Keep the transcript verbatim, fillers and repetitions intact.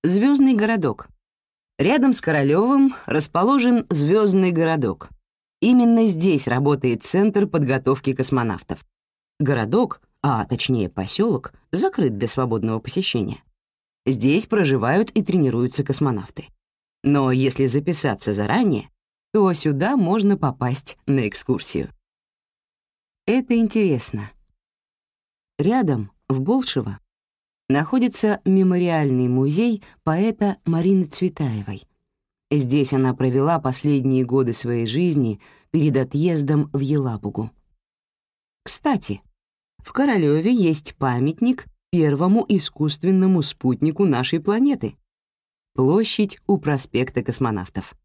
Звездный городок. Рядом с Королевым расположен Звездный городок. Именно здесь работает Центр подготовки космонавтов. Городок, а точнее поселок, закрыт для свободного посещения. Здесь проживают и тренируются космонавты. Но если записаться заранее, то сюда можно попасть на экскурсию. Это интересно. Рядом, в Болшево, находится мемориальный музей поэта Марины Цветаевой. Здесь она провела последние годы своей жизни перед отъездом в Елабугу. Кстати, в Королеве есть памятник первому искусственному спутнику нашей планеты — площадь у проспекта Космонавтов.